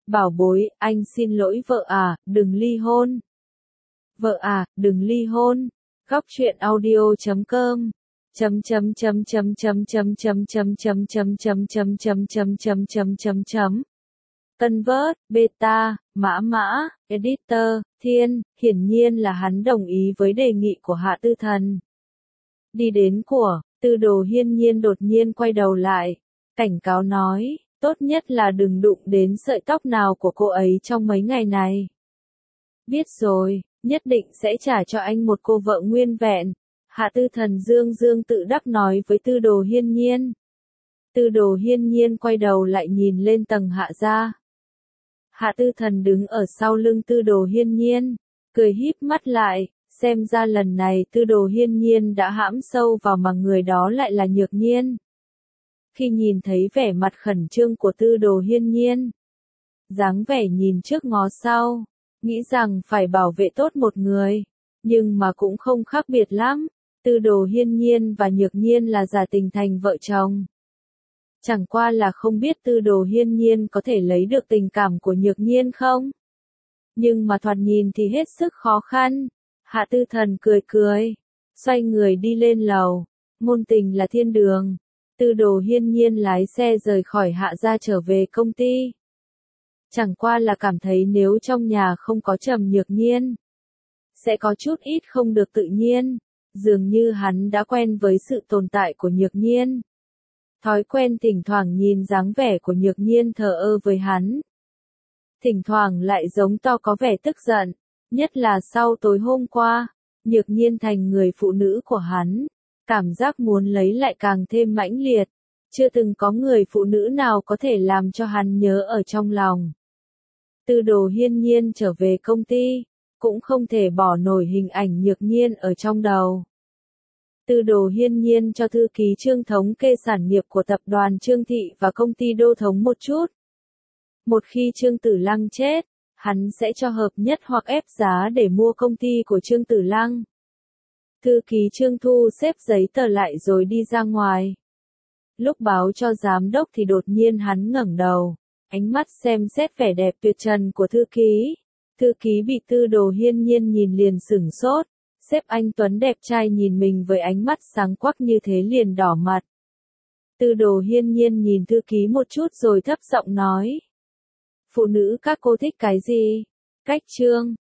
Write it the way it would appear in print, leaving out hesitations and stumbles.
Bảo bối, anh xin lỗi vợ à, đừng ly hôn. Vợ à, đừng ly hôn. Góc truyện audio.com chấm chấm chấm chấm chấm chấm chấm chấm chấm chấm chấm chấm chấm chấm chấm chấm chấm chấm. Convert, beta, mã, editor, thiên, hiển nhiên là hắn đồng ý với đề nghị của Hạ Tư Thần. Đi đến của, Tư Đồ Hiên Nhiên đột nhiên quay đầu lại, cảnh cáo nói, tốt nhất là đừng đụng đến sợi tóc nào của cô ấy trong mấy ngày này. Biết rồi, nhất định sẽ trả cho anh một cô vợ nguyên vẹn. Hạ Tư Thần dương dương tự đắc nói với Tư Đồ Hiên Nhiên. Tư Đồ Hiên Nhiên quay đầu lại nhìn lên tầng hạ gia. Hạ Tư Thần đứng ở sau lưng Tư Đồ Hiên Nhiên, cười híp mắt lại, xem ra lần này Tư Đồ Hiên Nhiên đã hãm sâu vào mà người đó lại là Nhược Nhiên. Khi nhìn thấy vẻ mặt khẩn trương của Tư Đồ Hiên Nhiên, dáng vẻ nhìn trước ngó sau, nghĩ rằng phải bảo vệ tốt một người, nhưng mà cũng không khác biệt lắm, Tư Đồ Hiên Nhiên và Nhược Nhiên là giả tình thành vợ chồng. Chẳng qua là không biết Tư Đồ Hiên Nhiên có thể lấy được tình cảm của Nhược Nhiên không? Nhưng mà thoạt nhìn thì hết sức khó khăn. Hạ Tư Thần cười cười, xoay người đi lên lầu, ngôn tình là thiên đường. Tư Đồ Hiên Nhiên lái xe rời khỏi Hạ gia trở về công ty. Chẳng qua là cảm thấy nếu trong nhà không có Trầm Nhược Nhiên, sẽ có chút ít không được tự nhiên, dường như hắn đã quen với sự tồn tại của Nhược Nhiên. Thói quen thỉnh thoảng nhìn dáng vẻ của Nhược Nhiên thờ ơ với hắn. Thỉnh thoảng lại giống to có vẻ tức giận, nhất là sau tối hôm qua, Nhược Nhiên thành người phụ nữ của hắn, cảm giác muốn lấy lại càng thêm mãnh liệt, chưa từng có người phụ nữ nào có thể làm cho hắn nhớ ở trong lòng. Tư Đồ Hiên Nhiên trở về công ty, cũng không thể bỏ nổi hình ảnh Nhược Nhiên ở trong đầu. Tư Đồ Hiên Nhiên cho thư ký Trương thống kê sản nghiệp của tập đoàn Trương Thị và công ty Đô Thống một chút. Một khi Trương Tử Lăng chết, hắn sẽ cho hợp nhất hoặc ép giá để mua công ty của Trương Tử Lăng. Thư ký Trương thu xếp giấy tờ lại rồi đi ra ngoài. Lúc báo cho giám đốc thì đột nhiên hắn ngẩng đầu, ánh mắt xem xét vẻ đẹp tuyệt trần của thư ký. Thư ký bị Tư Đồ Hiên Nhiên nhìn liền sửng sốt. Sếp anh Tuấn đẹp trai nhìn mình với ánh mắt sáng quắc như thế liền đỏ mặt. Tư Đồ Hiên Nhiên nhìn thư ký một chút rồi thấp giọng nói. Phụ nữ các cô thích cái gì? Cách Trương,